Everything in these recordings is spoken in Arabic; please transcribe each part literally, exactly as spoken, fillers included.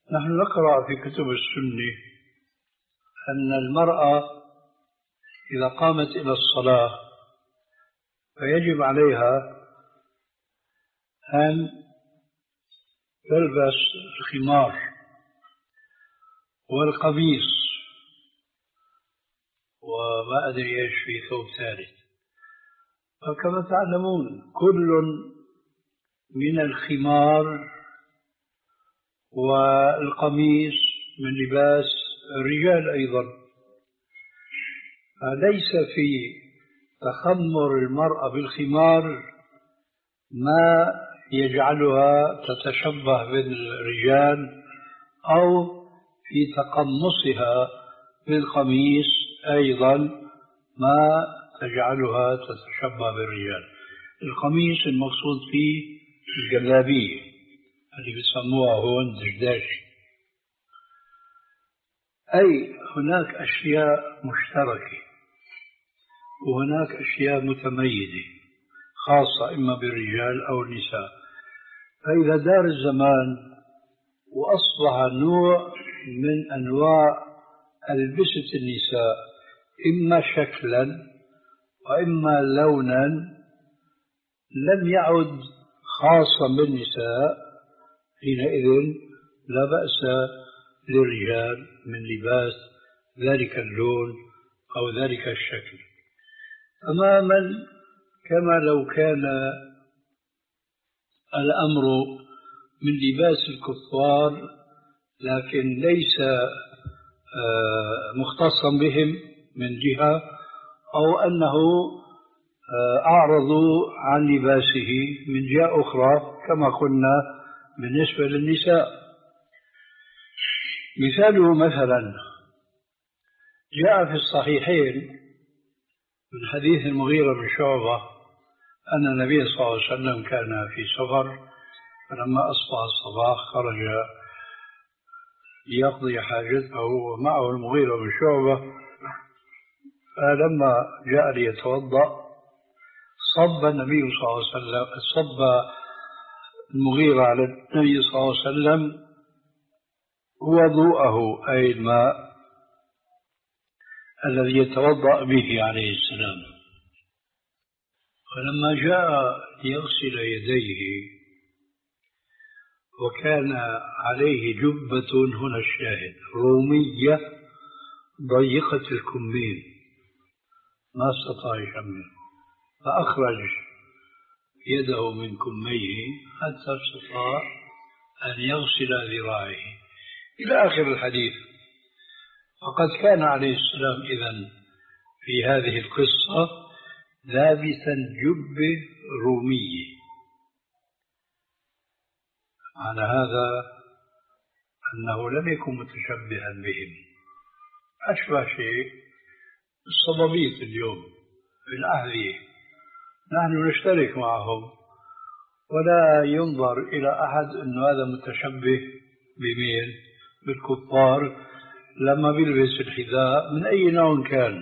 نحن نقرأ في كتب السنة أن المرأة إذا قامت إلى الصلاة فيجب عليها أن تلبس الخمار والقميص، وما أدري إيش في ثوب ثالث. فكما تعلمون كل من الخمار والقميص من لباس الرجال أيضا، فليس في تخمر المرأة بالخمار ما يجعلها تتشبه بالرجال، أو في تقمصها بالقميص أيضا ما تجعلها تتشبه بالرجال. القميص المقصود فيه الجلابية اللي بيسموها هون دشداشي. أي هناك أشياء مشتركة وهناك أشياء متميزة خاصة إما بالرجال أو النساء. فإذا دار الزمان وأصبح نوع من أنواع ألبسة النساء إما شكلا وإما لونا لم يعد خاصا بالنساء، حينئذ لا بأس للرجال من لباس ذلك اللون أو ذلك الشكل، تماما كما لو كان الأمر من لباس الكفار لكن ليس مختصا بهم من جهة، أو أنه أعرضوا عن لباسه من جهة أخرى كما قلنا بالنسبة للنساء. مثاله مثلا جاء في الصحيحين من حديث المغيرة بن شعبة أن النبي صلى الله عليه وسلم كان في سفر، فلما أصبح الصباح خرج ليقضي حاجته ومعه المغيرة بن شعبة، فلما جاء ليتوضأ صب النبي صلى الله عليه وسلم صب المغيرة على النبي صلى الله عليه وسلم وضوءه، أي الماء الذي يتوضأ به عليه السلام. فلما جاء ليغسل يديه وكان عليه جبة، هنا الشاهد، رومية ضيقة الكمين ما استطاع يشمل، فأخرج يده من كميه حتى استطاع أن يغسل ذراعيه إلى آخر الحديث. فقد كان عليه السلام إذن في هذه القصة لابسا جبة رومية. معنى هذا أنه لم يكن متشبها بهم، أشبه شيء الصبابيط اليوم في الأهلية، نحن نشترك معهم ولا ينظر إلى أحد أنه هذا متشبه بمين؟ بالكفار لما بيلبس الحذاء من أي نوع كان.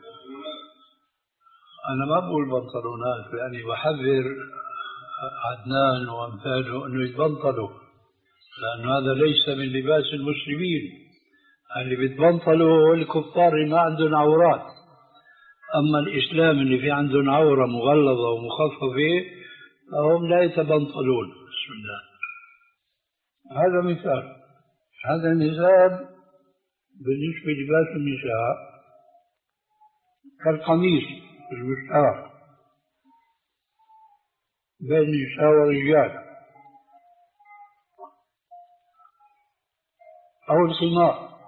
أنا ما بقول بنطلونات، لأني بحذر عدنان وأمثاله أنه يتبنطلوا، لأن هذا ليس من لباس المسلمين. اللي بيتبنطلوا الكفار اللي ما عندهم عورات، أما الإسلام اللي في عندهم عورة مغلظة ومخففة فهم لا يتبنطلون. بسم الله. هذا مثال. هذا مثال بالنسبة لباس النساء كالقميص المشترك بين النساء والرجال، أو الخمار.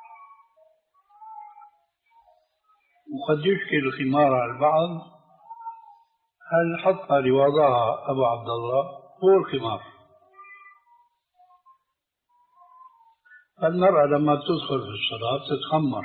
وقد يشكل الخمار على البعض، هل حط لوضعها أبو عبد الله هو الخمار. المرأة لما تدخل في الصلاة تتخمر،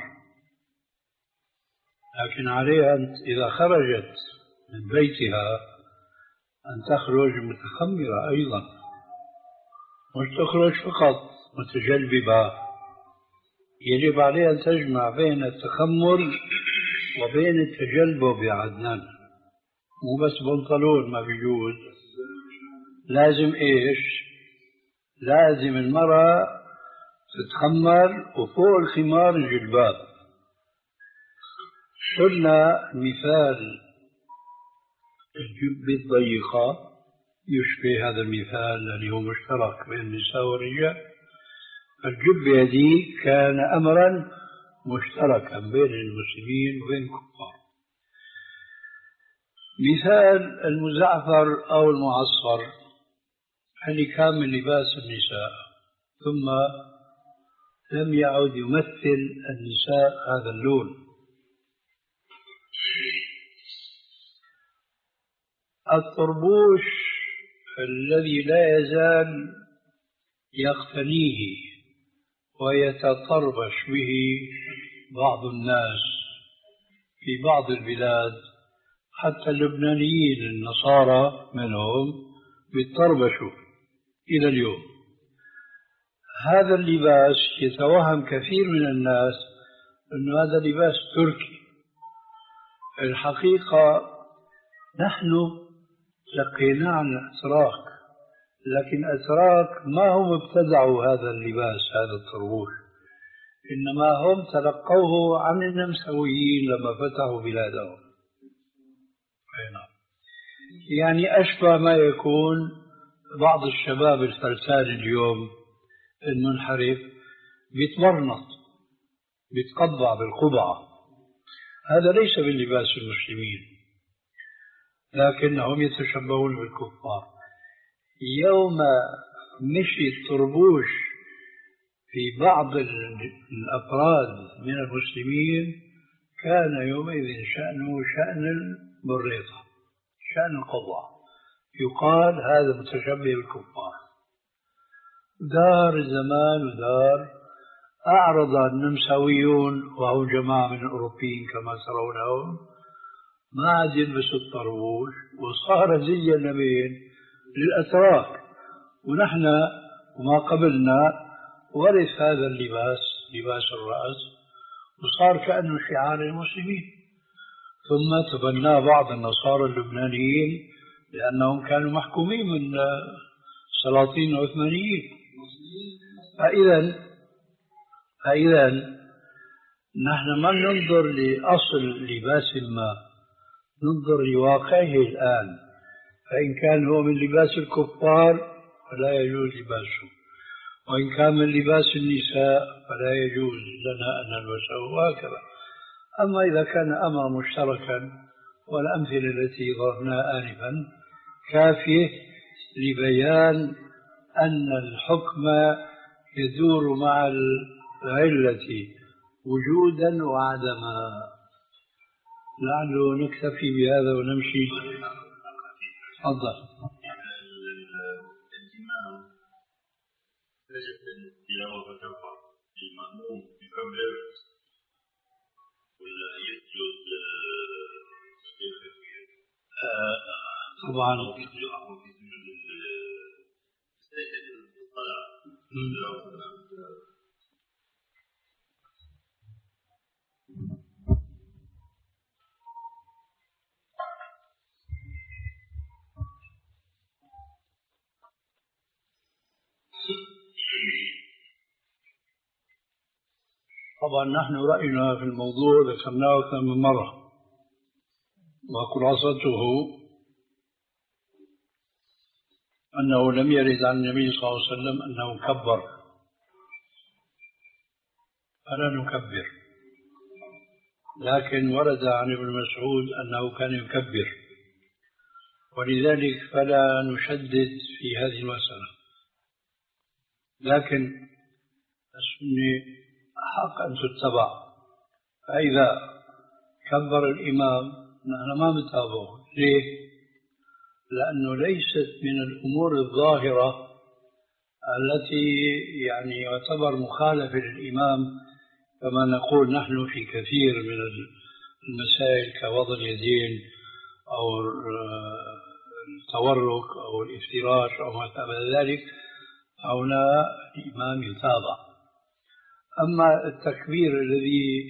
لكن عليها إذا خرجت من بيتها أن تخرج متخمرة أيضا، مش تخرج فقط متجلببة. يجب عليها أن تجمع بين التخمر وبين التجلبب يا عدنان، مو بس بنطلون ما بيجوز. لازم إيش؟ لازم المرأة تتخمر وفوق الخمار الجلباب. قلنا مثال الجبة الضيقة يشبه هذا المثال الذي هو مشترك بين النساء والرجال. الجبة هذه كان أمرا مشتركا بين المسلمين وبين الكفار. مثال المزعفر أو المعصفر اللي كان من لباس النساء، ثم لم يعد يمثل النساء هذا اللون. الطربوش الذي لا يزال يقتنيه ويتطربش به بعض الناس في بعض البلاد، حتى اللبنانيين النصارى منهم بيتطربشوا إلى اليوم. هذا اللباس يتوهم كثير من الناس أن هذا لباس تركي. الحقيقة نحن لقيناه عن الأتراك، لكن الأتراك ما هم ابتدعوا هذا اللباس، هذا الطربوش، إنما هم تلقوه عن النمساويين لما فتحوا بلادهم. يعني أشبه ما يكون بعض الشباب الفلسان اليوم المنحرف بيتمرنط بيتقبع بالقبعة. هذا ليس من لباس المسلمين، لكنهم يتشبهون بالكفار. يوم مشي الطربوش في بعض الأفراد من المسلمين كان يومئذ شأنه شأن البريطة، شأن القضاء، يقال هذا متشبه بالكفار. دار زمان ودار أعرض النمساويون وهم جماعة من الأوروبيين كما ترونهم، ما عاد يلبسوا الطربوش وصار زي النبيين للأتراك، ونحن وما قبلنا ورث هذا اللباس، لباس الرأس، وصار كأنه شعار المسلمين. ثم تبناه بعض النصارى اللبنانيين لأنهم كانوا محكومين من السلاطين العثمانيين. فإذا فإذا نحن ما ننظر لأصل لباس ما، ننظر لواقعه الآن. فإن كان هو من لباس الكفار فلا يجوز لباسه، وإن كان من لباس النساء فلا يجوز لنا أن نلبسه، وهكذا. أما إذا كان أمر مشتركا، والأمثلة التي ضربناها آنفا كافية لبيان أن الحكم يدور مع العلة وجودا وعدما. لعله نكتفي بهذا ونمشي. تفضل. الإمام يجب التلاوة والتوقع المأموم يكبر ولا يسجد طبعا طبعا نحن رأينا في الموضوع ذكرناه أكثر من مرة، وخلاصته أنه لم يرد عن النبي صلى الله عليه وسلم أنه كبر، فلا نكبر. لكن ورد عن ابن مسعود أنه كان يكبر، ولذلك فلا نشدد في هذه المسألة. لكن السنة حق أن تتبع، فإذا كبر الإمام نحن ما نتابعه. ليه؟ لأنه ليست من الأمور الظاهرة التي يعني يعتبر مخالفة للإمام، كما نقول نحن في كثير من المسائل كوضع اليدين أو التورك أو الافتراش أو ما شابه ذلك، هنا الإمام يتابع. أما التكبير الذي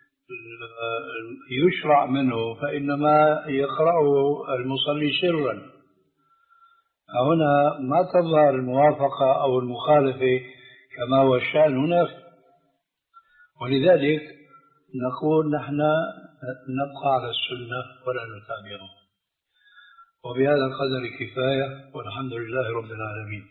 يشرع منه فإنما يقرأه المصلي سرا، هنا ما تظهر الموافقة أو المخالفة كما هو الشأن هناك. ولذلك نقول نحن نبقى على السنة ولا نتابعه. وبهذا القدر كفاية، والحمد لله رب العالمين.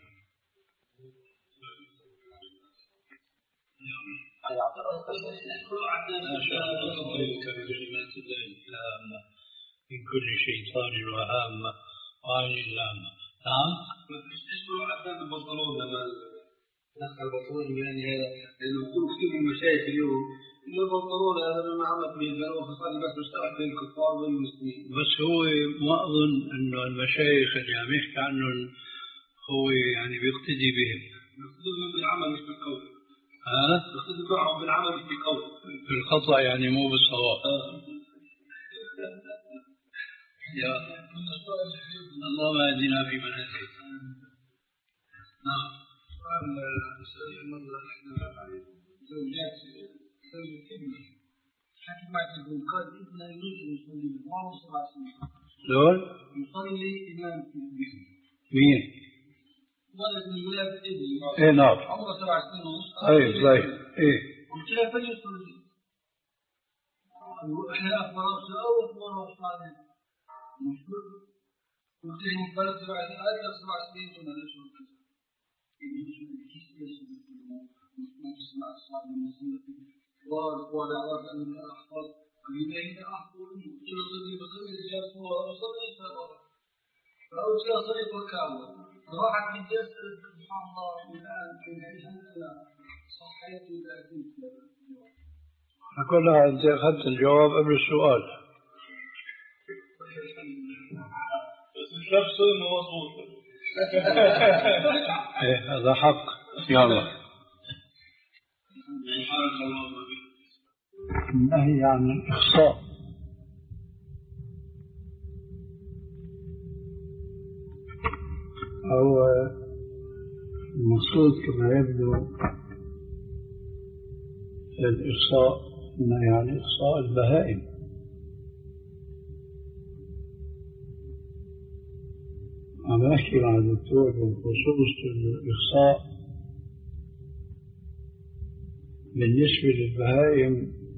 بكلمات الله التامة من كل شيطان وهامة وعين لامة. نعم. تشبه عدنان البنطلون لما دخل البنطلون يعني هذا، لأنه يكون كثير من المشايخ اليوم إنه البنطلون هذا لما عمل به الجنوب فصار بس مشترك بين الكفار والمسلمين. بس هو ما أظن إنه المشايخ اللي عم يحكي عنهم هو يعني بيقتدي بهم. بيقتدي بهم بالعمل مش بالقول. ها؟ بيقتدي معهم بالعمل مش بالقول. بالخطأ يعني مو بالصواب. يا اللهم اهدنا فيمن هديت. نعم. زوجات زوجتين حكي معك يقول قال ابن يجوز ان يصلي ما هو سبع سنين. شلون؟ يصلي امام في البيت. مين؟ ولد من ولاد ابني. ايه نعم. عمره سبع سنين ونص. ايه صحيح. ايه. قلت له فليصلي. احنا اخبار سؤال واخبار وصالح. مشكور. قلت له بلد سبع سنين هذا سبع سنين ولا ليش ولا ما تسمع الصعب من مسلمة ولا أراد أن أحفظ بين أحفظ كل صدي بصدي رجال صور وصدي سبب فأوجه صدي وكامل راحت من جسد سبحان الله الآن من عيشها صحيت وتأكيد. كلها أنت أخذت الجواب قبل السؤال. نفسه مضبوط. إيه هذا حق. يلا. النهي عن الإخصاء هو المقصود كما يبدو الإخصاء، النهي عن إخصاء البهائم. عم أحكي مع الدكتور بخصوص الإخصاء بالنسبة للبهائم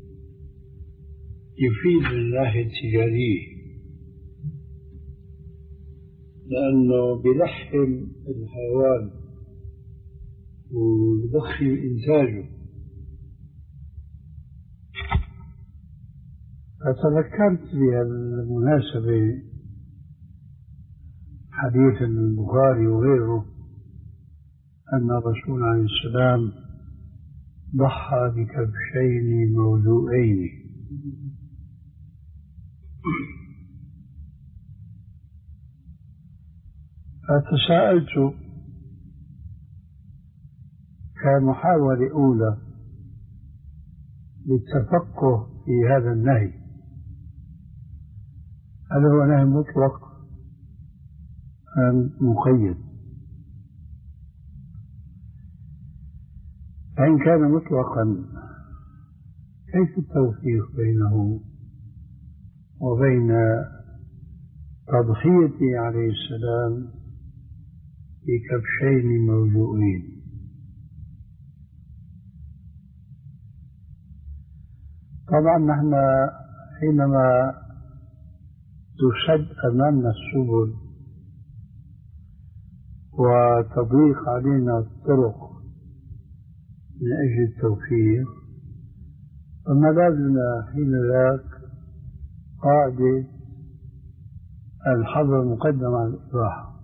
يفيد من الناحية التجارية، لأنه بلحم الحيوان وبدخل إنتاجه. فتذكرت بهالمناسبة حديث البخاري وغيره أن الرسول عليه السلام ضحى بكبشين موضوعين. فتساءلت كمحاولة أولى للتفقه في هذا النهي، هل هو نهي مطلق أم مقيد؟ فإن كان مطلقا كيف التوفيق بينه وبين تضحيته عليه السلام بكبشين موضوعين؟ طبعا نحن حينما تسد أمامنا السبل وتضيق علينا الطرق من أجل التوفيق، فما لازمنا حين ذاك قاعدة الحظر مقدم على الإباحة.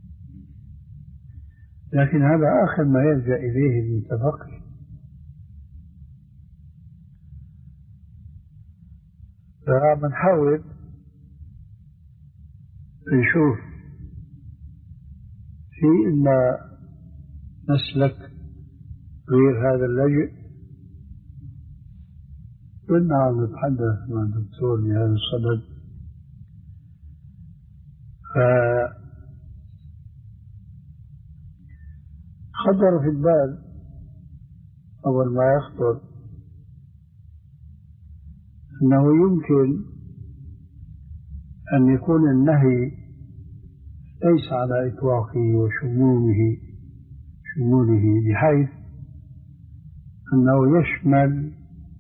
لكن هذا آخر ما يلجأ إليه المتفقه. فبنحاول نشوف في إما مسلك غير هذا اللجئ. كنا عم نتحدث مع الدكتور بهذا الصدد، فخطر في البال أول ما يخطر أنه يمكن أن يكون النهي ليس على إطلاقه وشموله شموله بحيث أنه يشمل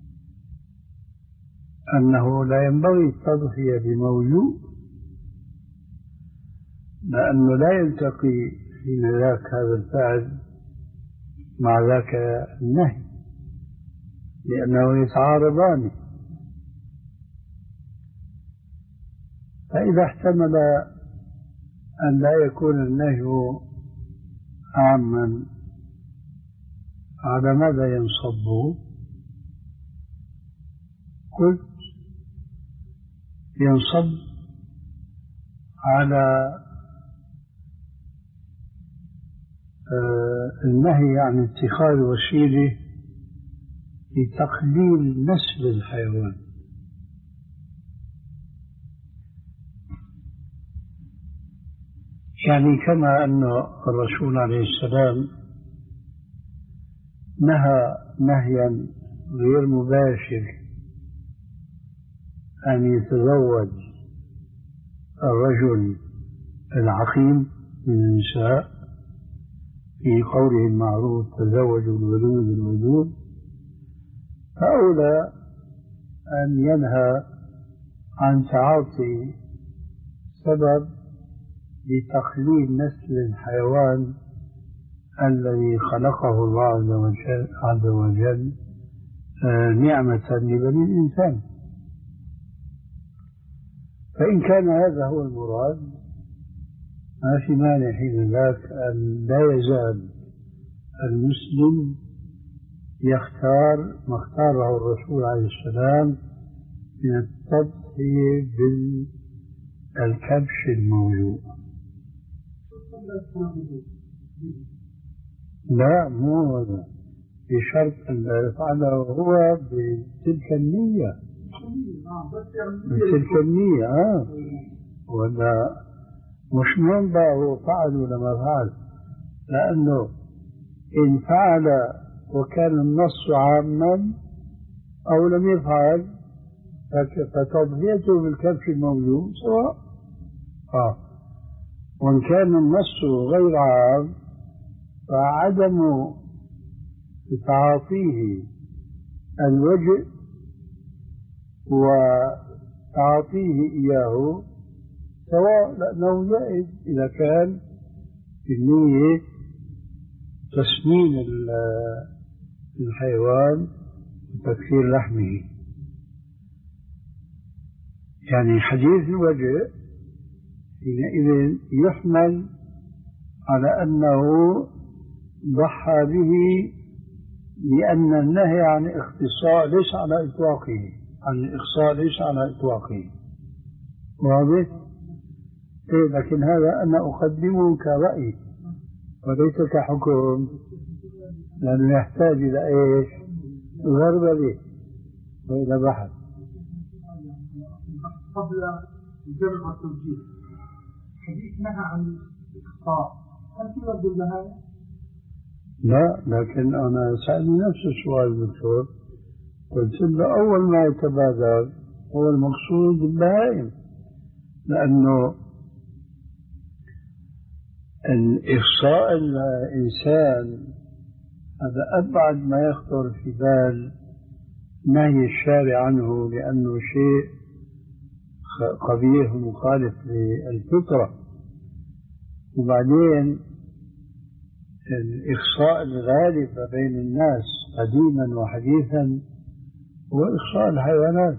أنه لا ينبغي التضحية بموجود، لأنه لا يلتقي حين ذاك هذا الفعل مع ذاك النهي، لأنه يتعارضان. فإذا احتمل أن لا يكون النهي عاما، على ماذا ينصب؟ قلت ينصب على النهي عن اتخاذ وسيلة لتقليل نسل الحيوان. يعني كما أن الرسول عليه السلام نهى نهيا غير مباشر أن يتزوج الرجل العقيم من النساء في قوله المعروف تزوجوا الولود الودود، فأولى أن ينهى عن تعاطي سبب لتقليل نسل الحيوان الذي خلقه الله عز وجل, عز وجل نعمة لبني الإنسان. فإن كان هذا هو المراد ما في مانع حين ذاك أن لا يزال المسلم يختار ما اختاره الرسول عليه السلام من التضحية بالكبش الموجود. لا مو هذا بشرط أن يفعله هو بتلك النية، بتلك النية آه. ولا مش منبع هو فعل ولا ما فعل، لأنه إن فعل وكان النص عاما أو لم يفعل فتضحيته بالكبش الموجود سواء. آه. وإن كان النص غير عام فعدم تعاطيه الوجه وتعاطيه إياه سواء، لأنه جائز إذا كان في النية تسمين الحيوان وتكسير لحمه. يعني حديث الوجه حينئذ يحمل على أنه ضحى به لأن النهي عن اختصاء ليس على إطلاقه، عن الإخصاء ليس على إطلاقه. واضح؟ إيه، لكن هذا أنا أقدمه كرأي وليس كحكم، لأنه يحتاج إلى إيش؟ غربلة وإلى بحث. قبل الجمع والتوجيه حديث نهى عن الإخطاء، هل في رد النهاية؟ لا، لكن أنا سألني نفس السؤال دكتور، قلت له أول ما يتبادر هو المقصود بالبهائم، لأنه الإخصاء الإنسان هذا أبعد ما يخطر في بال نهي الشارع عنه، لأنه شيء قبيح مخالف للفطرة. وبعدين الإخصاء الغالب بين الناس قديما وحديثا هو إخصاء الحيوانات،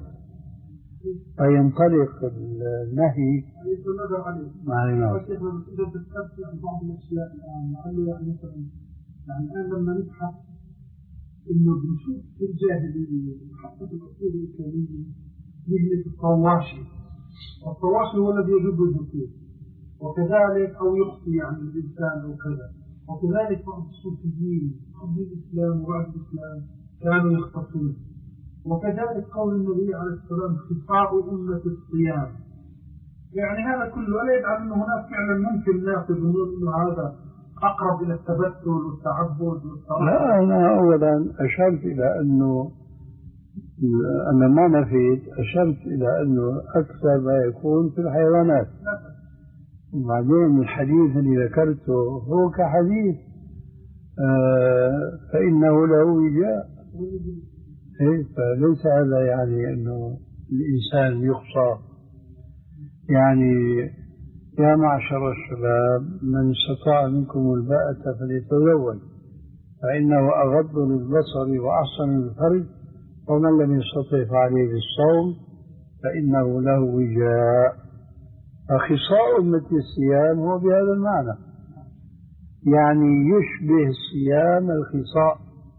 فينطلق النهي مع الناس. بعض الأشياء يعني مثلا يعني الآن لما نبحث إنه بنشوف في الجاهلية حتى في العصور الإسلامية مهنة الطواشي، والطواشي هو الذي يجب الذكور، وكذلك أو يخفي عن الإنسان وكذا، وكذلك بعض الصوفيين قبل الإسلام وبعد الإسلام كانوا يختصون، وكذلك قول النبي عليه السلام خفاء أمة الصيام. يعني هذا كله لا يدعم أنه هناك فعلا ممكن ناس يظنون أنه هذا أقرب إلى التبتل والتعبد والتعبد. لا، أنا أولا أشرت إلى أنه أنا ما نفيت، أشرت إلى أنه أكثر ما يكون في الحيوانات. وبعدين الحديث اللي ذكرته هو كحديث آه فإنه له وجاء، إيه فليس هذا يعني أنه الإنسان يخصى. يعني يا معشر الشباب من استطاع منكم الباءة فليتزوج فإنه أغض للبصر وأحسن للفرج ومن لم يستطع فعليه بالصوم فإنه له وجاء. فخصاء مثل الصيام هو بهذا المعنى، يعني يشبه الصيام الخصاء.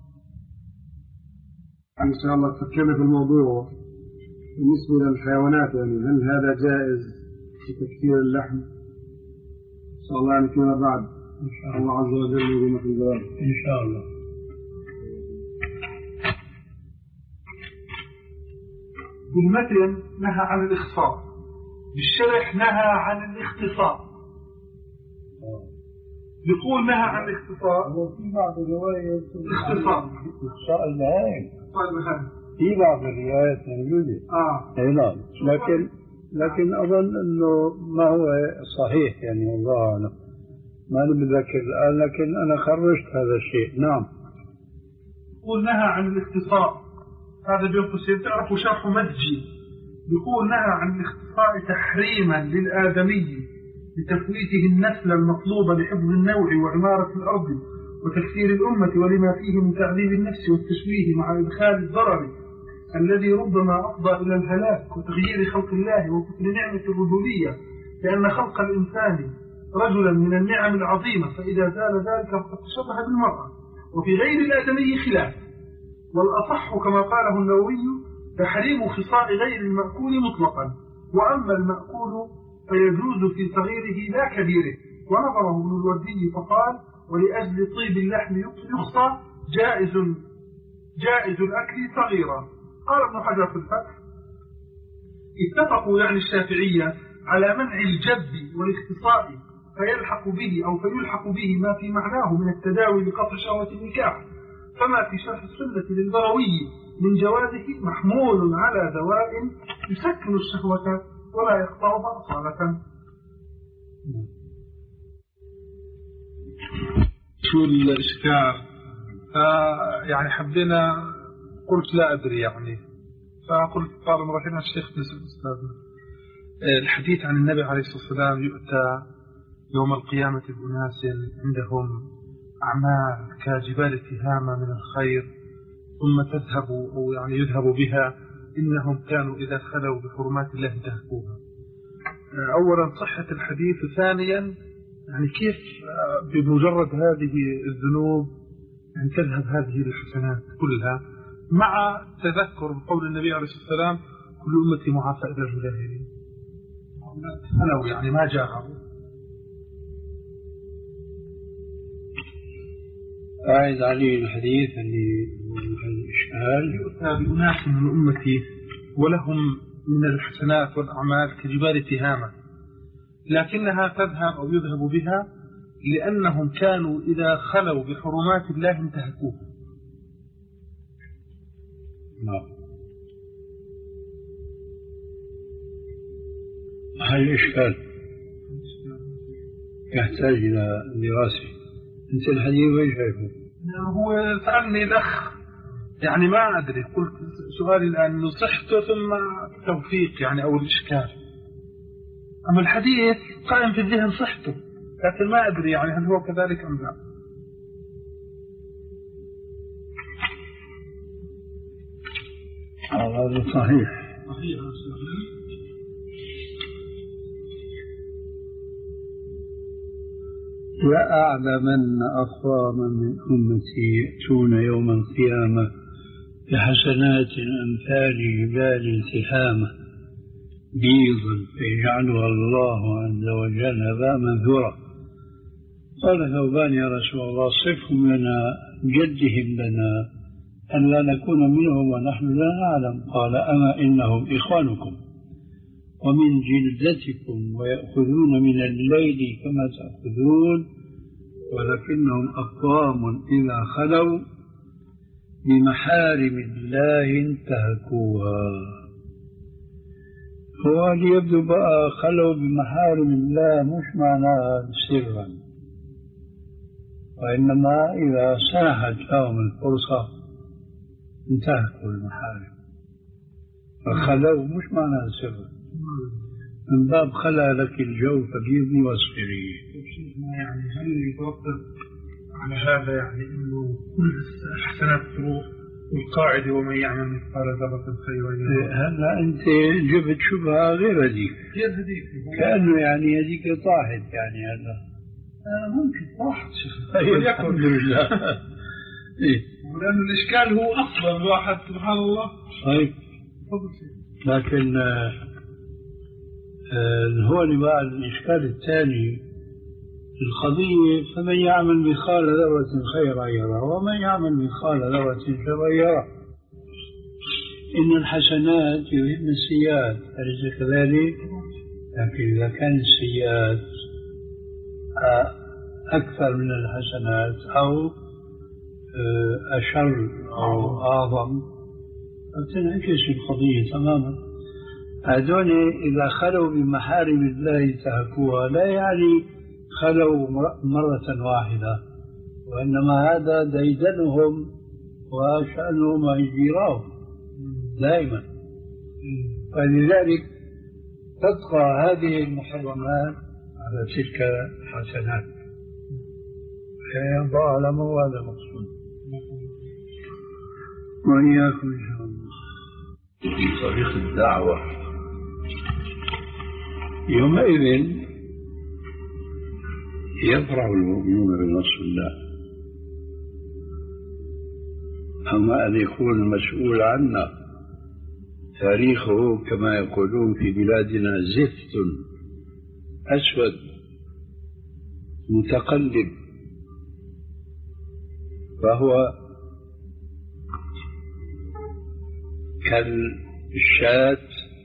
إن شاء الله تفكرنا في الموضوع بالنسبة للحيوانات، يعني هل هذا جائز في تكثير اللحم؟ إن شاء الله يعني فيما بعد إن شاء الله عز وجل يقيم في الجواب إن شاء الله. بالمتن نهى عن الإخصاء، بالشرح نهى عن الاختصاء. يقول نهى عن الاختصاء وفي بعض الروايات اختصاء اختصاء البهائم، طيب في بعض الروايات موجودة. اه اي نعم، لكن لكن اظن انه ما هو صحيح، يعني والله اعلم ما انا متذكر الان، لكن انا خرجت هذا الشيء. نعم. يقول نهى عن الاختصاء، هذا بين قوسين تعرفوا شرح مدجي، يقول نهى عن الاختصاء تحريما للآدمي لتفويته النسل المطلوب لحفظ النوع وعمارة الأرض وتكثير الأمة ولما فيه من تعذيب النفس والتشويه مع إدخال الضرر الذي ربما أفضى إلى الهلاك وتغيير خلق الله وكفر نعمة الرجولية، لأن خلق الإنسان رجلا من النعم العظيمة، فإذا زال ذلك فقد تشبه بالمرأة، وفي غير الآدمي خلاف. والأصح كما قاله النووي تحريم خصاء غير المأكول مطلقا، وأما المأكول فيجوز في صغيره لا كبيره. ونظره ابن الوردي فقال ولأجل طيب اللحم يخصى جائز جائز الأكل صغيرا. قال ابن حجر في الفتح اتفقوا يعني الشافعية على منع الجب والاختصاء فيلحق به أو فيلحق به ما في معناه من التداوي بقطع شهوة النكاح، فما في شرح السنة للبروي من جوازه محمول على دواء يسكن الشهوة ولا يقطعها أصالة. شو الإشكال؟ يعني حبينا، قلت لا أدري يعني، فقلت قال رحمه الشيخ أستاذنا الحديث عن النبي عليه الصلاة والسلام يؤتى يوم القيامة بأناس عندهم أعمال كجبال تهامة من الخير ثم تذهب أو يعني يذهب بها، إنهم كانوا إذا خلوا بحرمات الله انتهكوها. أولا صحة الحديث، ثانيا يعني كيف بمجرد هذه الذنوب يعني تذهب هذه الحسنات كلها، مع تذكر بقول النبي عليه الصلاة والسلام كل أمتي معافى إلى الجاهلين، خلوا يعني ما جاهروا. أعيد عليه الحديث اللي الإشكال. يؤتى بأناس من أمتي ولهم من الحسنات والأعمال كجبال تهامة، لكنها تذهب أو يذهب بها لأنهم كانوا إذا خلوا بحرمات الله انتهكوها. نعم. هل الإشكال يحتاج إلى دراسة؟ أنت الحديث وين شايفه؟ هو سألني الأخ يعني ما أدري، قلت سؤالي الآن نصحته ثم توفيق يعني أو الإشكال، أما الحديث قائم في الذهن صحته، لكن ما أدري يعني هل هو كذلك أم لا. هذا صحيح. صحيح. لأعلمن أقواما من أمتي يأتون يوم القيامة بحسنات أمثال جبال تهامة بيضا فيجعلها الله عز وجل هباء منثورا. قال ثوبان يا رسول الله صفهم لنا جدهم لنا أن لا نكون منهم ونحن لا نعلم. قال أما إنهم إخوانكم ومن جلدتكم ويأخذون من الليل كما تأخذون ولكنهم أقوام إذا خلوا بمحارم الله انتهكوها. هو يبدو بقى خلوا بمحارم الله مش معناها سرا، وإنما إذا سنحت لهم الفرصة انتهكوا المحارم، فخلوا مش معنى سر، من باب خلى لك الجو فقيرني واصبري. يعني هل يترتب على هذا يعني انه كل الحسنات تروح، والقاعدة ومن يعمل مثقال ذرة خيرا يره؟ هلا انت جبت شبهة غير هذيك، غير هذيك كأنه يعني هذيك طاحت يعني هلا آه ممكن طاحت شيخ. طيب الحمد لله. إيه؟ لأن الإشكال هو أصلا الواحد سبحان الله. طيب لكن آه آه هو بقى الإشكال الثاني القضية، فمن يعمل مثقال ذرة خيرا يره ومن يعمل مثقال ذرة شرا يره. إن الحسنات يذهبن السيئات، أليس كذلك؟ لكن إذا كان السيئات أكثر من الحسنات أو أشر أو أعظم فتنعكس القضية تماما. هذول إذا خلوا بمحارم الله انتهكوها لا يعني خلوا مرة واحدة، وإنما هذا ديدنهم وشأنهم هجيراهم دائما. فلذلك تبقى هذه المحرمات على تلك الحسنات، الله أعلم وهذا مقصود. وإياكم إن شاء الله. في طريق الدعوة يومئذ يفرح المؤمنون بنصر الله، أما أن يكون المسؤول عنا تاريخه كما يقولون في بلادنا زفت أسود متقلب، فهو كالشاة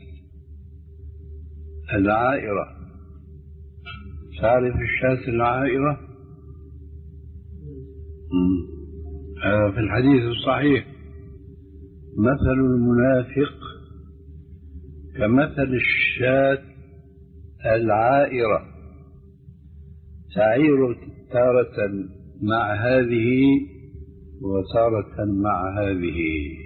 العائرة. تعرف الشاة العائرة؟ هذا في الحديث الصحيح: مثل المنافق كمثل الشاة العائرة تعير تارة مع هذه وتارة مع هذه.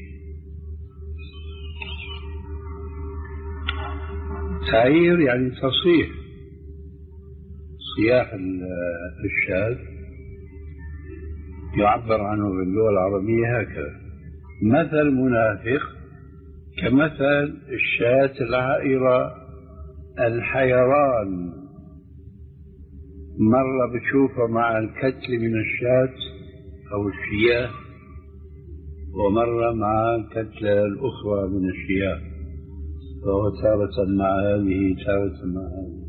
تعير يعني تصيح، صياح الشاة يعبر عنه باللغة العربية هكذا: مثل المنافق كمثل الشاة العائرة الحيران، مرة بتشوفه مع الكتل من الشاة أو الشياه، ومرة مع الكتلة الأخرى من الشياه، فهو تارة مع هذه تارة مع هذه.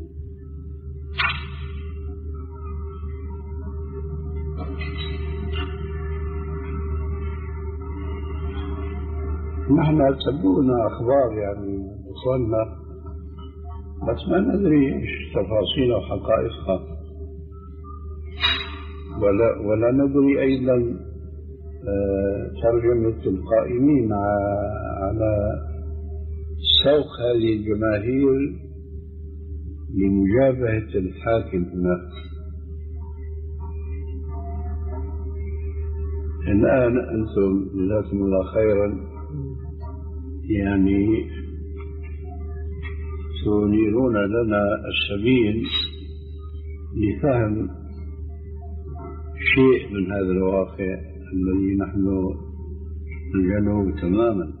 نحن تبدونا أخبار يعني إخواننا، بس ما ندري إيش تفاصيل وحقائقها، ولا, ولا ندري أيضا ترجمة القائمين على سوق هذه الجماهير لمجابهة الحاكم هناك. الآن أنتم جزاكم الله خيرا يعني تنيرون لنا السبيل لفهم شيء من هذا الواقع الذي نحن نجهله تماما.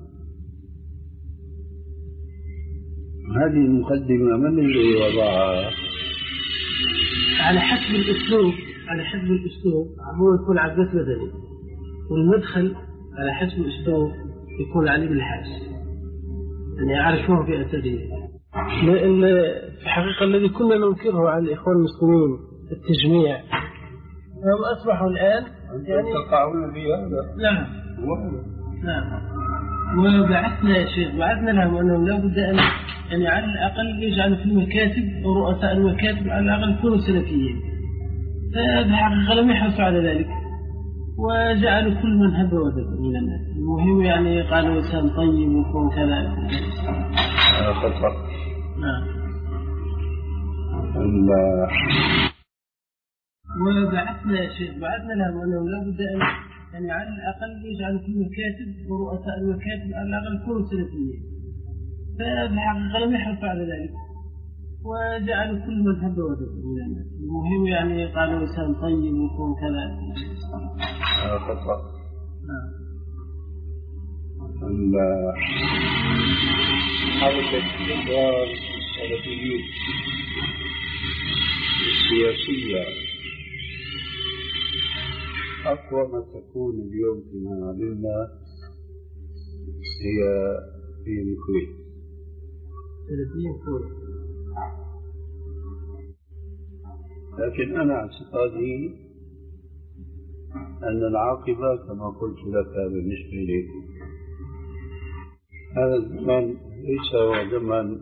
هذه المقدمة من الذي وضعها؟ على حسب الأسلوب، على حسب الأسلوب هو يكون عباس بدني، والمدخل على حسب الأسلوب يكون علي بالحاج، يعني أعرف شو في أسدي. لأن في الحقيقة الذي كنا ننكره على الإخوان المسلمين التجميع، هم أصبحوا الآن يعني تقعون في هذا. نعم نعم. وبعثنا يا شيخ، بعثنا لهم أنهم لا بد أن يعني على الأقل يجعلوا في المكاتب ورؤساء المكاتب على الأقل يكونوا سلفيين. فبحقيقة لم يحرصوا على ذلك، وجعلوا كل من هب ودب من الناس. المهم يعني قالوا إنسان طيب ويكون كذا. هذا خطأ. نعم. الله. وبعثنا يا شيخ، بعثنا لهم أنهم لا بد أن يعني على الأقل يجعل في المكاتب ورؤساء المكاتب على الأقل يكونوا سلفيين، فالحقيقة لم يحرصوا على ذلك وجعلوا كل مذهب وذهب. المهم يعني قالوا إنسان طيب ويكون كذا. هذا خطأ. حركة الإخوان السلفيين السياسية أقوى ما تكون اليوم فيما علمنا هي في الكويت. سلفيين كويت. لكن أنا اعتقادي أن العاقبة كما قلت لك بالنسبة لي هذا الزمن ليس هو زمن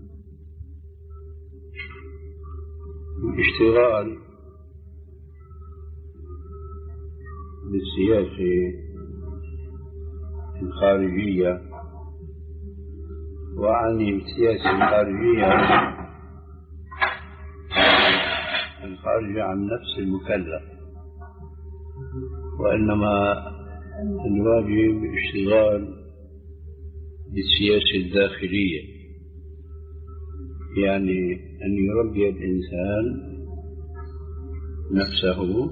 الاشتغال بالسياسة الخارجية، وأعني بالسياسة الخارجية الخارجة عن نفس المكلف، وإنما الواجب الاشتغال بالسياسة الداخلية، يعني أن يربي الإنسان نفسه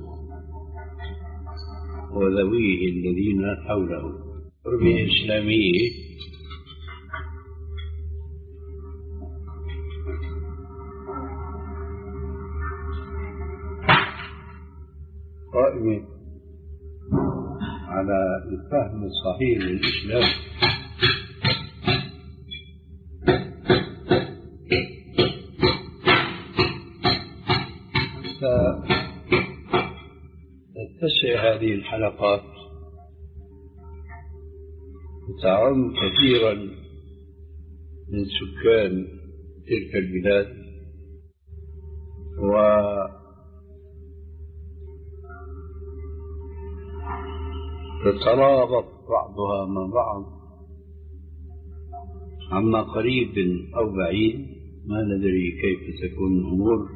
وذويه الذين حوله تربية إسلامية قائمة على الفهم الصحيح للإسلام. تتسع هذه الحلقات وتعم كثيرا من سكان تلك البلاد وتترابط بعضها مع بعض عما قريب أو بعيد، ما ندري كيف تكون الأمور،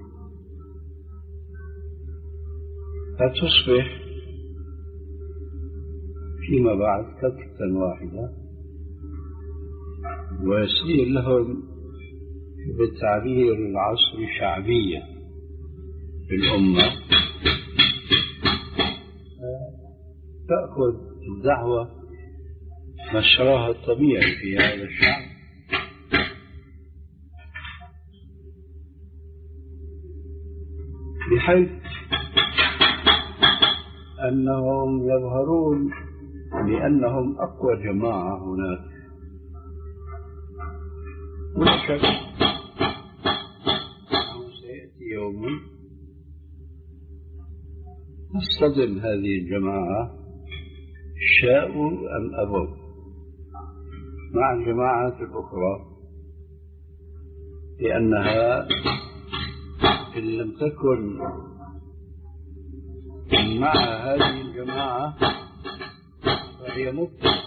فتصبح فيما بعد كتلة واحدة، ويصير لهم بالتعبير العصري شعبية في الأمة، تأخذ الدعوة مشراها الطبيعي في هذا الشعب، بحيث أنهم يظهرون بأنهم أقوى جماعة هناك، ولا شك أنه سيأتي يوم تصطدم هذه الجماعة شاءوا أم أبوا مع الجماعات الأخرى، لأنها إن لم تكن مع هذه الجماعة فهي مبتدأ،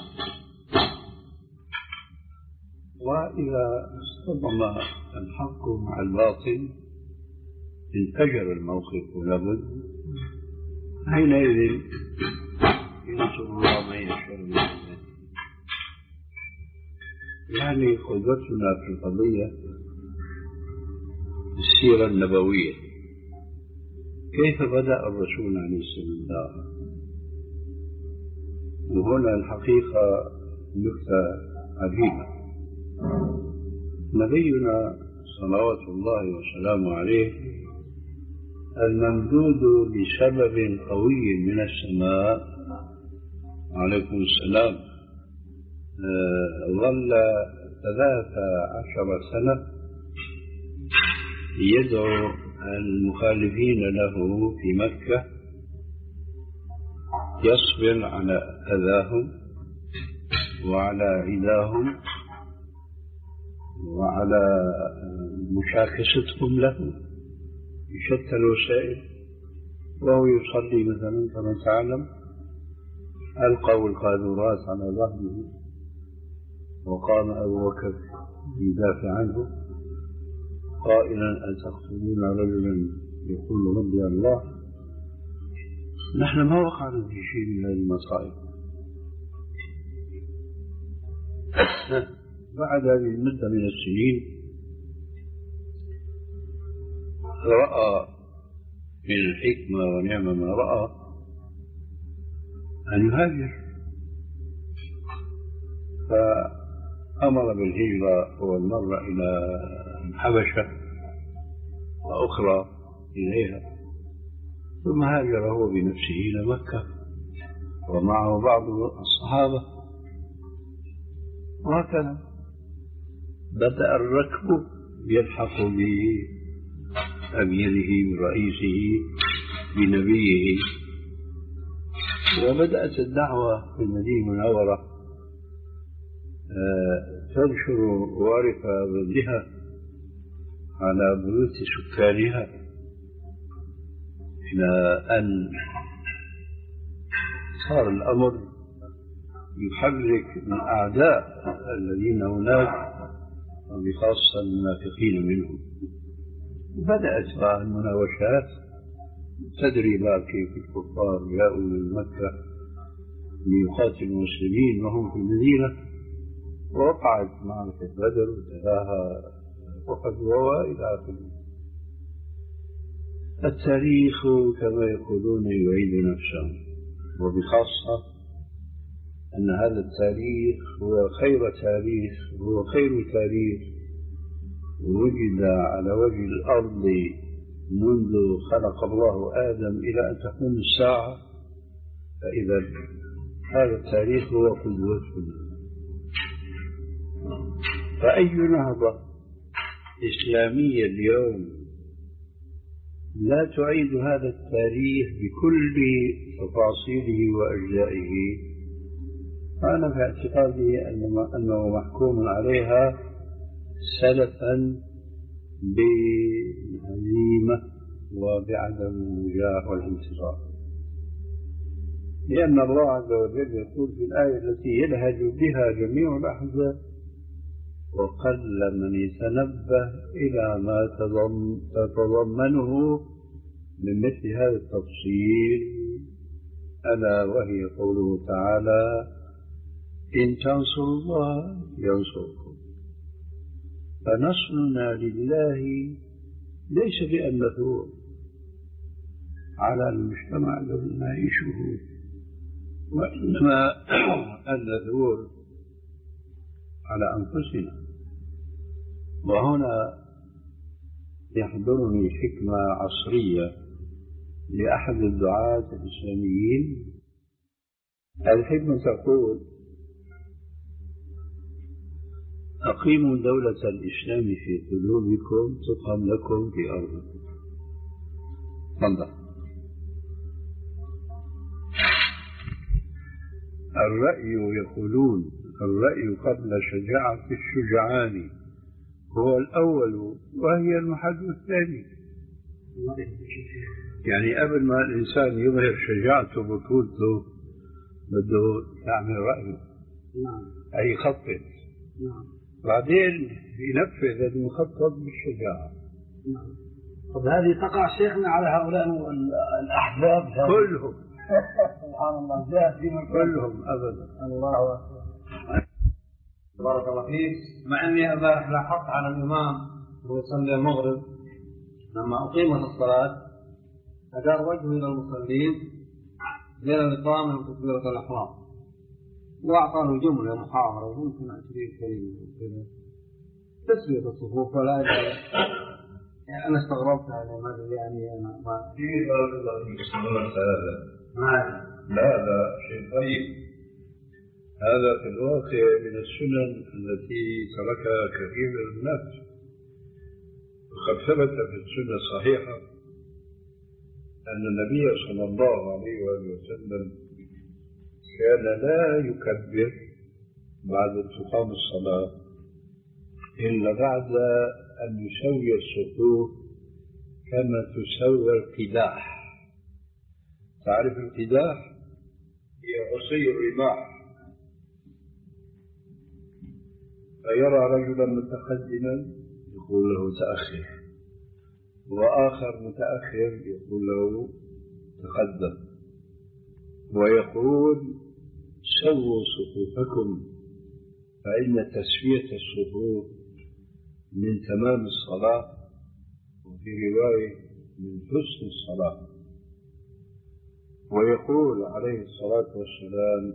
وإذا اصطدم الحق مع الباطل انفجر الموقف لابد، حينئذ ينصر الله من يشاء من عباده. يعني قدوتنا في القضية السيرة النبوية، كيف بدأ الرسول عليه السلام. وهنا الحقيقة نكتة عجيبة، نبينا صلوات الله وسلامه عليه الممدود بسبب قوي من السماء عليكم السلام ظل ثلاث عشر سنة يدعو المخالفين له في مكة، يصبر على أذاهم وعلى عداهم وعلى مشاكستهم له بشتى الوسائل، وهو يصلي مثلا كما تعلم ألقوا القاذورات على ظهره، وقام أبو بكر يدافع عنه قائلا أتقتلون رجلا يقول ربي الله نحن ما وقعنا في شيء من هذه المصائب. بعد هذه المدة من السنين رأى من الحكمة ونعم ما رأى أن يهاجر، فأمر بالهجرة والمرة إلى الحبشة وأخرى إليها، ثم هاجر هو بنفسه إلى مكة ومعه بعض الصحابة، وهكذا بدأ الركب يلحق بأميره برئيسه بنبيه، وبدأت الدعوة في المدينة المنورة تنشر وارث ظلها على بيوت سكانها، إلى أن صار الأمر يحرك الأعداء الذين هناك وبخاصة المنافقين منهم. بدأت بقى المناوشات، تدري بقى كيف الكفار جاءوا من مكة ليقاتلوا المسلمين وهم في المدينة، ووقعت معركة بدر وتلاها أحد وإلى آخره. التاريخ كما يقولون يعيد نفسه، وبخاصة أن هذا التاريخ هو خير تاريخ، هو خير تاريخ وجد على وجه الأرض منذ خلق الله آدم إلى أن تقوم الساعة، فإذا هذا التاريخ هو قدوتنا. فأي نهضة إسلامية اليوم لا تعيد هذا التاريخ بكل تفاصيله وأجزائه، فأنا في اعتقادي أنه محكوم عليها سلفا بالهزيمة وبعدم النجاح والانتصار، لأن الله عز وجل يقول في الآية التي يلهج بها جميع الأحزاب: وقل من يتنبه إلى ما تتضمنه من مثل هذا التفصيل، ألا وهي قوله تعالى: إن تنصروا الله ينصركم. فنصرنا لله ليس بأن نثور على المجتمع الذي نعيشه، وإنما أن نثور على أنفسنا. وهنا يحضرني حكمة عصرية لأحد الدعاة الإسلاميين. الحكمة تقول: أقيموا دولة الإسلام في قلوبكم تقم لكم في أرضكم. انظر، الرأي يقولون الرأي قبل شجاعة الشجعان هو الأول وهي المحل الثاني. يعني قبل ما الإنسان يظهر شجاعته بطولته بده يعمل رأيه، أي يخطط، بعدين ينفذ المخطط بالشجاعة. طب هذه تقع شيخنا على هؤلاء الأحزاب كلهم سبحان الله جاء في كلهم أبدا. الله أكبر. بارك الله فيك. مع أني امبارح لاحظت على الإمام وهو يصلي المغرب لما أقيمت الصلاة أدار وجهه إلى المصلين بين الإقامة وتكبيرة الإحرام، وأعطى له جملة محاضرة ممكن عشرين كلمة كذا تسوية الصفوف. ولا أدري يعني أنا استغربت يعني ما أدري يعني أنا ما في بارك الله فيك استمرت هذا ما لا لا شيء طيب. هذا في الواقع من السنن التي تركها كثير من الناس، وقد ثبت في السنة الصحيحة أن النبي صلى الله عليه وآله وسلم كان لا يكبر بعد تقام الصلاة إلا بعد أن يسوي الصفوف كما تسوى القداح. تعرف القداح؟ هي عصي الرماح. فيرى رجلا متقدما يقول له تأخر، وآخر متأخر يقول له تقدم، ويقول سووا صفوفكم فإن تسوية الصفوف من تمام الصلاة، وفي رواية من حسن الصلاة. ويقول عليه الصلاة والسلام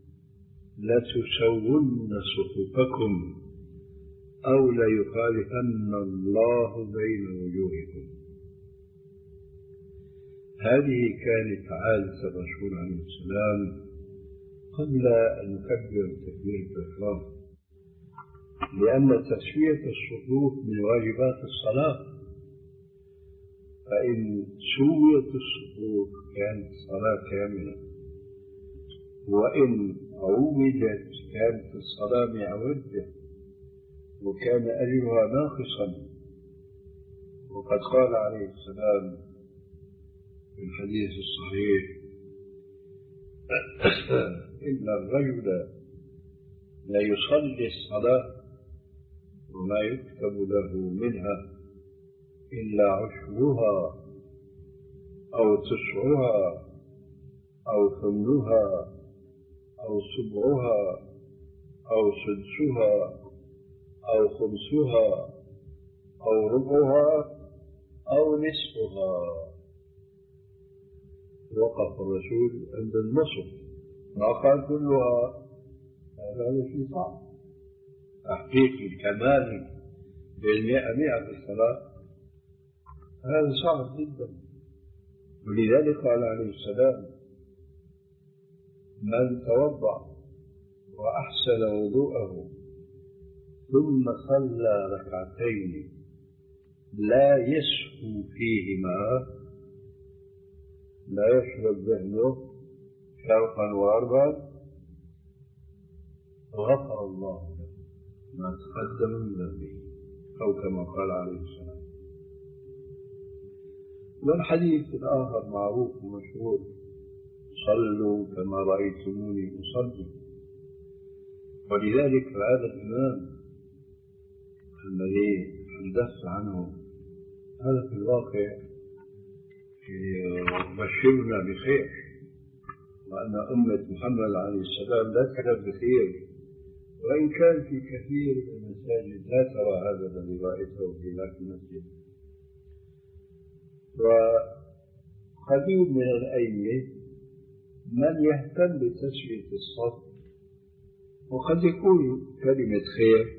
لتسون صفوفكم أو ليخالفن الله بين وجوهكم. هذه كانت عادة الرسول عليه السلام قبل أن يكبر تكبيرة الإحرام، لأن تسوية الصفوف من واجبات الصلاة، فإن سويت الصفوف كانت الصلاة كاملة، وإن عوجت كانت الصلاة معوجة وكان أجرها ناقصا. وقد قال عليه السلام في الحديث الصحيح إن الرجل لا يصلي الصلاة وما يكتب له منها إلا عشرها أو تسعها أو ثمنها أو سبعها أو سدسها أو خمسها أو ربعها أو نصفها. وقف الرسول عند النصف ما قال كلها، هذا شيء صعب. تحقيق الكمال بالمئة مئة في الصلاة هذا صعب جدا. ولذلك قال عليه السلام من توضأ وأحسن وضوءه ثم صلى ركعتين لا يسهو فيهما، لا يشرب ذهنه شرقا وغربا، غفر الله له ما تقدم من ذنبه، أو كما قال عليه السلام. والحديث الآخر معروف ومشهور صلوا كما رأيتموني أصلي. ولذلك فهذا الإمام الذي حدثت عنه هذا في الواقع يبشرنا بخير، وأن أمة محمد عليه السلام لا تكاد بخير، وإن كان في كثير من المساجد لا ترى هذا الذي رأيته في ذاك المسجد. وقليل من الأئمة من يهتم بتسوية الصف، وقد يكون كلمة خير،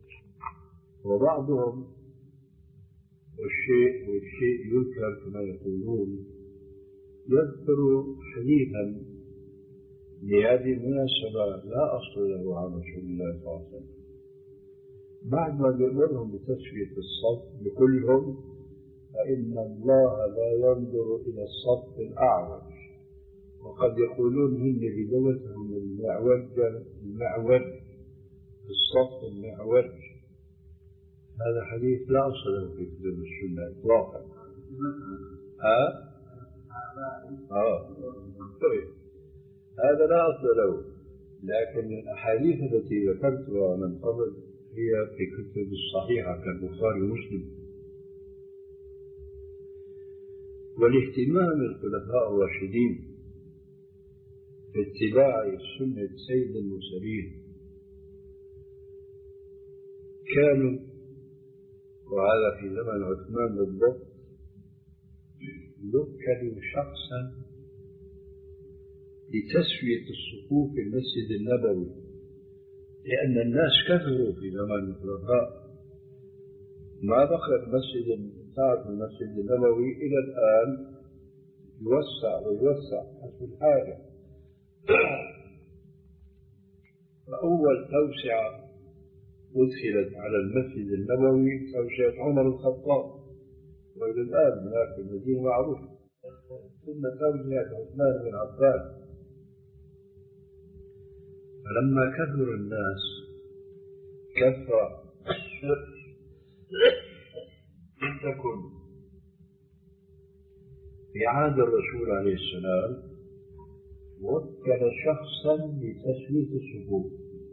وبعضهم والشيء والشيء يذكر كما يقولون يذكر حديثا لهذه المناسبة لا أصل له عن رسول الله صلى الله عليه وسلم، بعد ما يأمرهم بتسوية الصف بيقول لهم فإن الله لا ينظر إلى الصف الأعوج، وقد يقولون هن بلغتهم المعوج المعوج الصف المعوج. هذا حديث لا أصل له في كتب السنة إطلاقا. ها؟ آه طيب هذا لا أصل له، لكن الأحاديث التي ذكرتها من قبل هي في كتب الصحيحة كالبخاري ومسلم. والاهتمام الخلفاء الراشدين باتباع سنة سيد المرسلين كانوا، وهذا في زمن عثمان بالضبط، يوكلوا شخصا لتسوية الصفوف في المسجد النبوي، لأن الناس كثروا في زمن الخلفاء، ما بقى المسجد تعرف المسجد النبوي إلى الآن يوسع ويوسع حسب الحاجة. فأول توسعة أدخلت على المسجد النبوي توسعة عمر الخطاب، وإلى الآن هناك في المدينة معروف، ثم توسعة عثمان بن عفان. فلما كثر الناس كثر لم تكن في عهد الرسول عليه السلام وكل شخصا لتسوية الصفوف،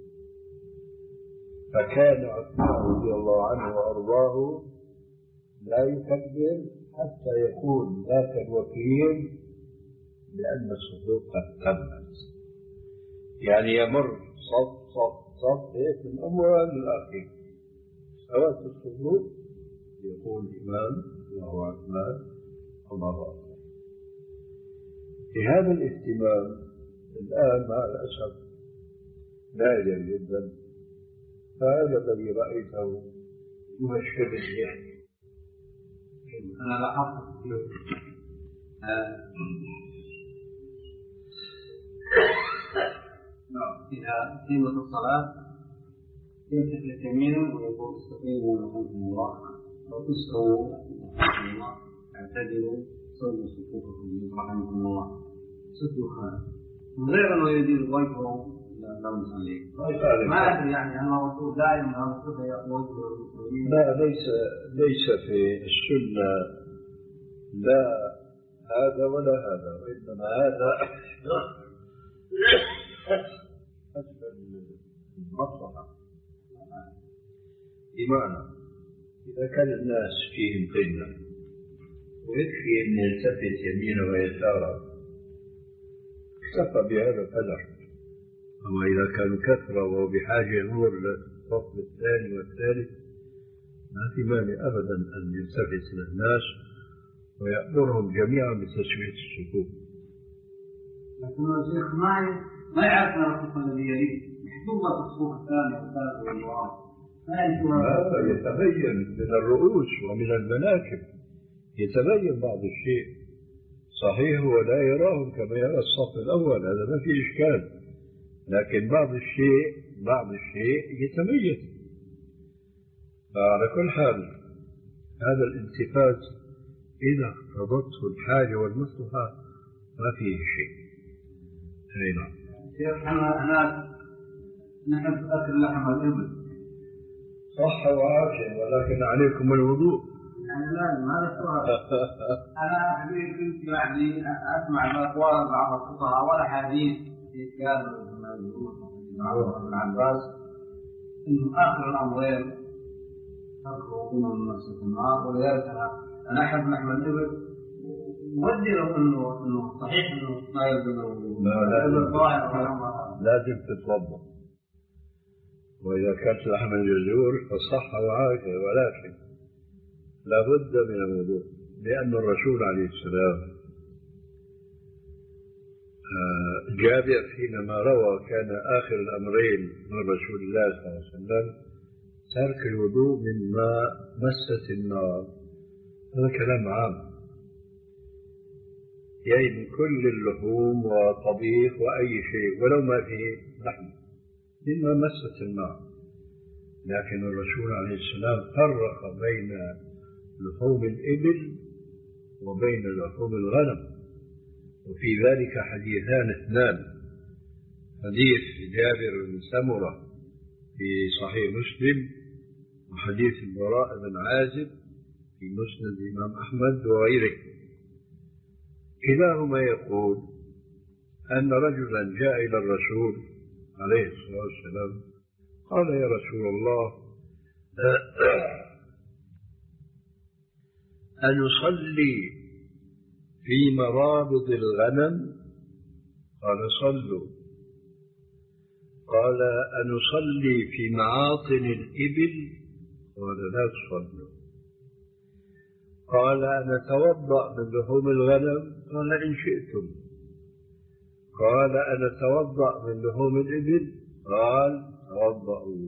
فكان عثمان رضي الله عنه وأرضاه لا يكبر حتى يكون ذاك الوكيل لأن الصفوف قد تمت، يعني يمر صف صف صف هيك من أول للآخر سوات الصفوف، يقول الإمام الله أكبر الله أكبر. في هذا الاهتمام الآن مع الأسف نادر جدا، فهذا الذي رأيته يمشي بالجهل. أنا لاحظت إذا قيمة الصلاة يمسك يمينه ويقول استقيموا رحمكم الله أو استووا رحمكم الله اعتدلوا صلوا صفوفكم رحمكم الله سدوا خانة من غير أنه يدير وجهه لا نصلي. ما أدري يعني أن الرسول دائما هذا الصفة وجهه للمسلمين. لا، ليس ليس في السنة لا هذا ولا هذا، وإنما هذا أسفل المصلحة. بمعنى إذا كان الناس فيهم قلة ويكفي أن يلتفت يمينه ويساره اكتفى بهذا القدر. أما إذا كانوا كثرة وهو بحاجة يمر للصف الثاني والثالث ما في مانع أبدا أن يلتفت للناس ويأمرهم جميعا بتسوية الصفوف. لكن الشيخ ما ما يعرف الصف الذي يليه محدود في الصفوف الثانية والثالثة والرابعة. هذا يتبين من الرؤوس ومن المناكب، يتبين بعض الشيء صحيح ولا يراهم كما يرى الصف الأول، هذا ما في إشكال، لكن بعض الشيء بعض الشيء يتميز. فعلى كل حال هذا الالتفات إذا اقتضته الحاجة والمصلحة ما فيه شيء. أي نعم. أنا أنا نحب أكل لحم الإبل صح وعافية، ولكن عليكم الوضوء. يعني لازم هذا السؤال. أنا كنت يعني أسمع الأقوال بعض الفقهاء ولا حديث يتكلم عن ابن عباس إنه آخر الأمرين تركوا من نفس النار، ولذلك أنا أحب لحم الإبل ودي لو إنه إنه صحيح إنه ما يلزم الوضوء. لازم تتوضأ، وإذا كانت لحم الجزور فصح وعافية، ولكن لا بد من الوضوء، لأن الرسول عليه السلام جابر حينما روى كان آخر الأمرين من رسول الله صلى الله عليه وسلم ترك الوضوء مما مست النار. هذا كلام عام، يعني من كل اللحوم وطبيخ وأي شيء ولو ما فيه لحم مما مست النار. لكن الرسول عليه السلام فرق بين لحوم الإبل وبين لحوم الغنم، وفي ذلك حديثان اثنان، حديث جابر بن سمرة في صحيح مسلم وحديث البراء بن عازب في مسند الإمام أحمد وغيره. كلاهما يقول أن رجلا جاء إلى الرسول عليه الصلاة والسلام قال يا رسول الله أنصلي في مرابض الغنم؟ قال صلوا. قال أنصلي في معاطن الإبل؟ قال لا تصلوا. قال أنتوضأ من لحوم الغنم؟ قال إن شئتم. قال أنتوضأ من لحوم الإبل؟ قال توضأوا.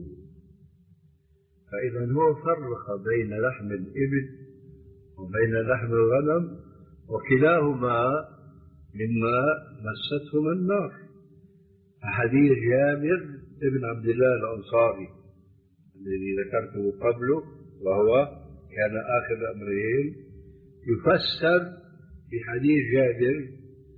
فإذا هو فرق بين لحم الإبل وبين لحم الغنم، وكلاهما مما مستهم النار. حديث جابر بن عبد الله الأنصاري الذي ذكرته قبله وهو كان آخر الأمرين يفسر في حديث جابر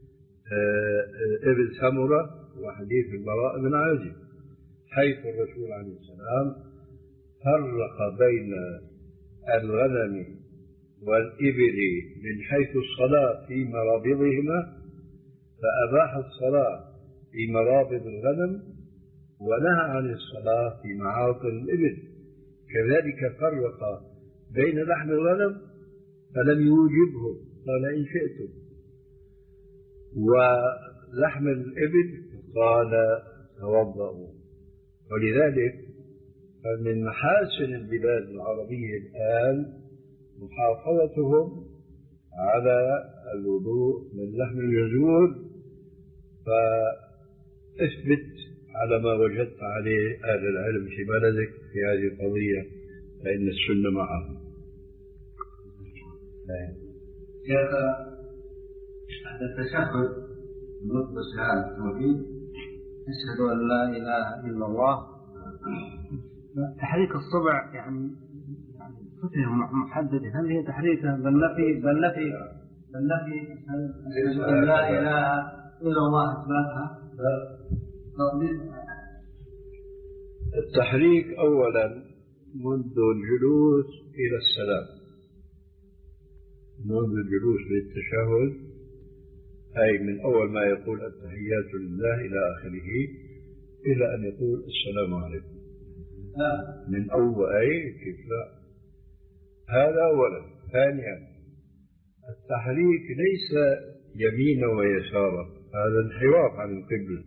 ابن سمرة وحديث البراء بن عازب، حيث الرسول عليه السلام فرق بين الغنم والإبل من حيث الصلاة في مرابضهما، فأباح الصلاة في مرابض الغنم ونهى عن الصلاة في معاطن الإبل. كذلك فرق بين لحم الغنم فلم يوجبه، قال إن شئتم. ولحم الإبل قال توضأوا. ولذلك فمن محاسن البلاد العربية الآن محافظتهم على الوضوء من لحم الجزور، فاثبت على ما وجدت عليه أهل العلم في بلدك في هذه القضية، فإن السنة معهم. شيخ عند التشهد نطق شهادة التوحيد أشهد أن لا إله إلا الله، تحريك الصبع يعني يعني صفة محددة، هل هي تحريكه بالنفي بالنفي بالنفي أشهد أن لا إله إلا الله إثباتها؟ التحريك أولا منذ الجلوس إلى السلام، منذ الجلوس للتشهد، أي من أول ما يقول التحيات لله إلى آخره إلى أن يقول السلام عليكم، من أول أي كيف لا. هذا أولا. ثانيا التحريك ليس يمينا ويسارا، هذا انحراف عن القبلة.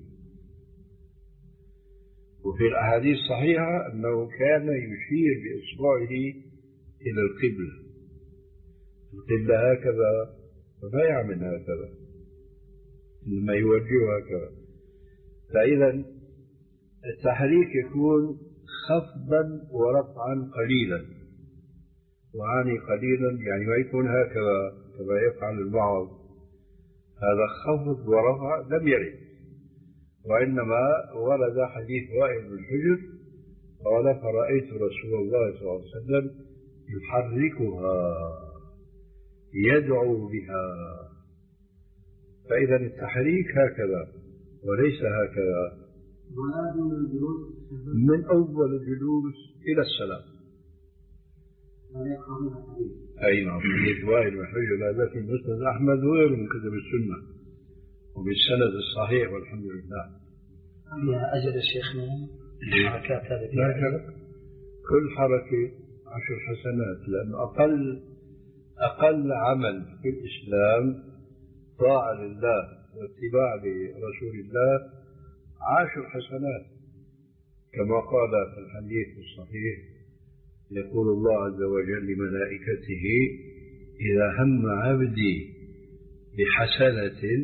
وفي الأحاديث الصحيحة أنه كان يشير بإصبعه إلى القبلة، القبلة هكذا، فما يعمل هكذا، إنما يوجه هكذا. فإذا التحريك يكون خفضا ورفعا قليلا، وعني قليلا يعني ما يكون هكذا كما يفعل البعض، هذا خفض ورفع لم يرد، وإنما ورد حديث وائل بن حجر قال فرأيت رسول الله صلى الله عليه وسلم يحركها يدعو بها. فإذا التحريك هكذا وليس هكذا، من أول الجلوس إلى السلام. أي نعم، حديث وائل بن حجر هذا في مسند أحمد وغيره من كتب السنة وبالسند الصحيح والحمد لله. فيها أجل الشيخ من الحركات هذه؟ لا، كل حركة عشر حسنات، لأن أقل أقل عمل في الإسلام طاعة لله واتباع لرسول الله عشر حسنات، كما قال في الحديث الصحيح يقول الله عز وجل لملائكته إذا هم عبدي بحسنة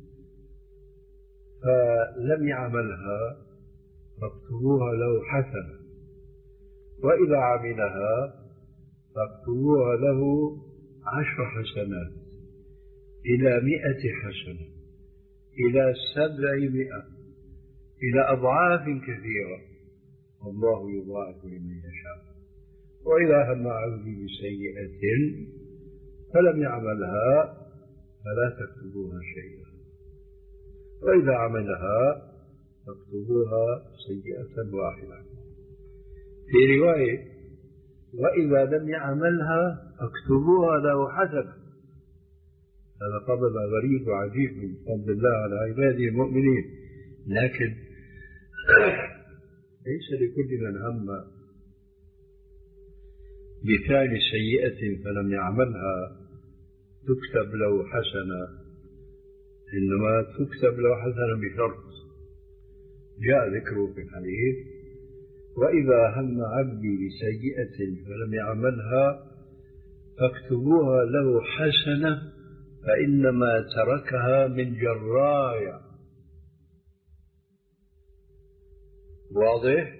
فلم يعملها فاكتبوها له حسنة، وإذا عملها فاكتبوها له عشر حسنات إلى مئة حسنة إلى سبعمائة إلى أضعاف كثيرة، والله يضاعف لمن يشاء. وإذا هم عبدي بسيئة فلم يعملها فلا تكتبوها شيئا، وإذا عملها فاكتبوها سيئة واحدة. في رواية وإذا لم يعملها فاكتبوها له حسنة. هذا فضل غريب وعجيب من فضل الله على عباده المؤمنين، لكن ليس لكل من هم بفعل سيئة فلم يعملها تكتب له حسنة، إنما تكتب له حسنة بشرط جاء ذكره في الحديث وإذا هم عبدي بسيئة فلم يعملها فاكتبوها له حسنة فإنما تركها من جرايا. واضح؟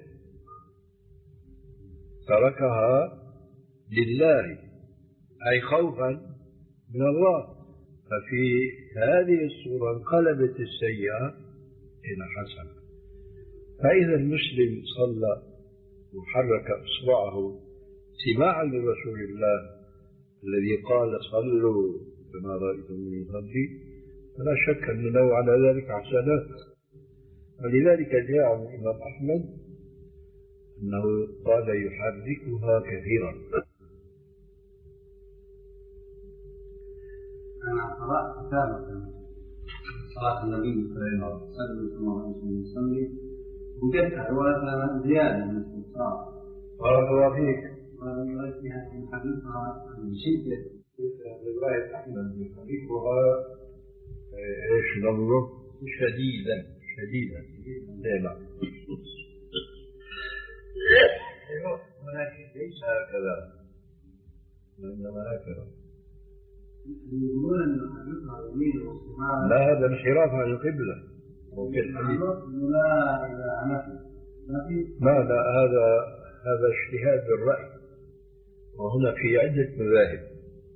تركها لله أي خوفا من الله، ففي هذه الصورة انقلبت السيئة إلى حسنة. فإذا المسلم صلى وحرك إصبعه اتباعا لرسول الله الذي قال صلوا كما رأيتموني يصلي، فلا شك أن له على ذلك حسنات. ولذلك جاء عن الإمام أحمد أنه قال يحركها كثيرا. أنا قرأت كتابا صلاة النبي صلى الله عليه وسلم كما رأيتم يصلي وجدت رواية زيادة من الصلاة. بارك الله فيك. ورأيت فيها من حديثها من شدة رواية أحمد يحركها ايش نظره؟ شديدا شديدا. لا لا ولكن ليس هكذا، وإنما هكذا. يقولون أن حديثنا يمين والشمال لا، هذا انحراف عن القبلة. وفي الحديث لا إلى عنفه، ما لا، هذا هذا اجتهاد بالرأي، وهنا في عدة مذاهب،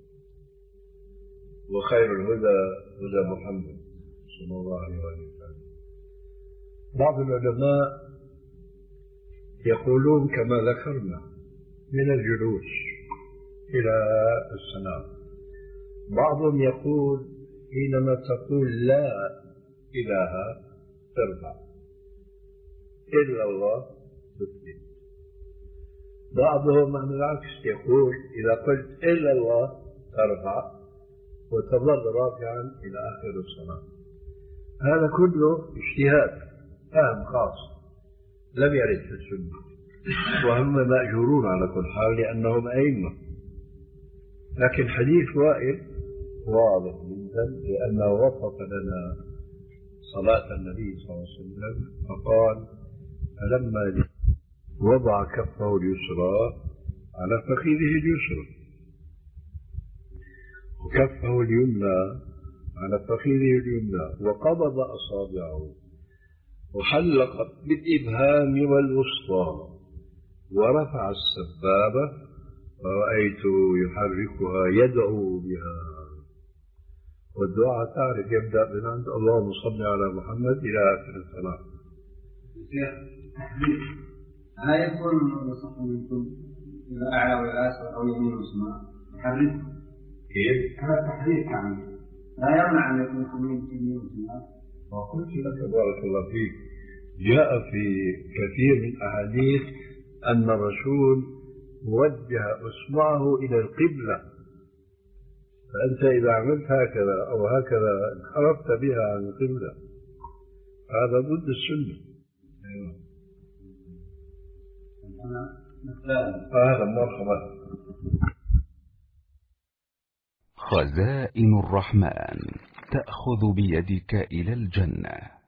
وخير الهدى هدى محمد صلى الله عليه وسلم. بعض العلماء يقولون كما ذكرنا من الجلوس إلى السلام. بعضهم يقول حينما تقول لا إله ترفع، إلا الله تسلم. بعضهم من العكس يقول إذا قلت إلا الله ترفع وتظل رافعا إلى آخر الصلاة. هذا كله اجتهاد فهم خاص لم يرد في السنة، وهم مأجورون على كل حال لأنهم أئمة. لكن حديث وائل واضح جدا، لأنه وصف لنا صلاة النبي صلى الله عليه وسلم فقال: فلما وضع كفه اليسرى على فخذه اليسرى وكفه اليمنى على فخذه اليمنى وقبض أصابعه وحلق بالإبهام والوسطى ورفع السبابة فرأيت يحركها يدعو بها. والدعاء تعرف يبدأ من عند اللهم صل على محمد إلى آخر الصلاة. لا يكون يصح منكم إلى أعلى وإلى أسفل أو يمين وشمال يحرك كيف؟ هذا تحريك يعني لا يمنع أن يكون يمين وشمال. وقلت لك بارك الله فيك، جاء في كثير من الأحاديث أن الرسول وجه إصبعه إلى القبلة، فأنت إذا عملت هكذا أو هكذا انحرفت بها عن القبلة، هذا ضد السنة. هذا مرحبا. خزائن الرحمن تأخذ بيدك إلى الجنة.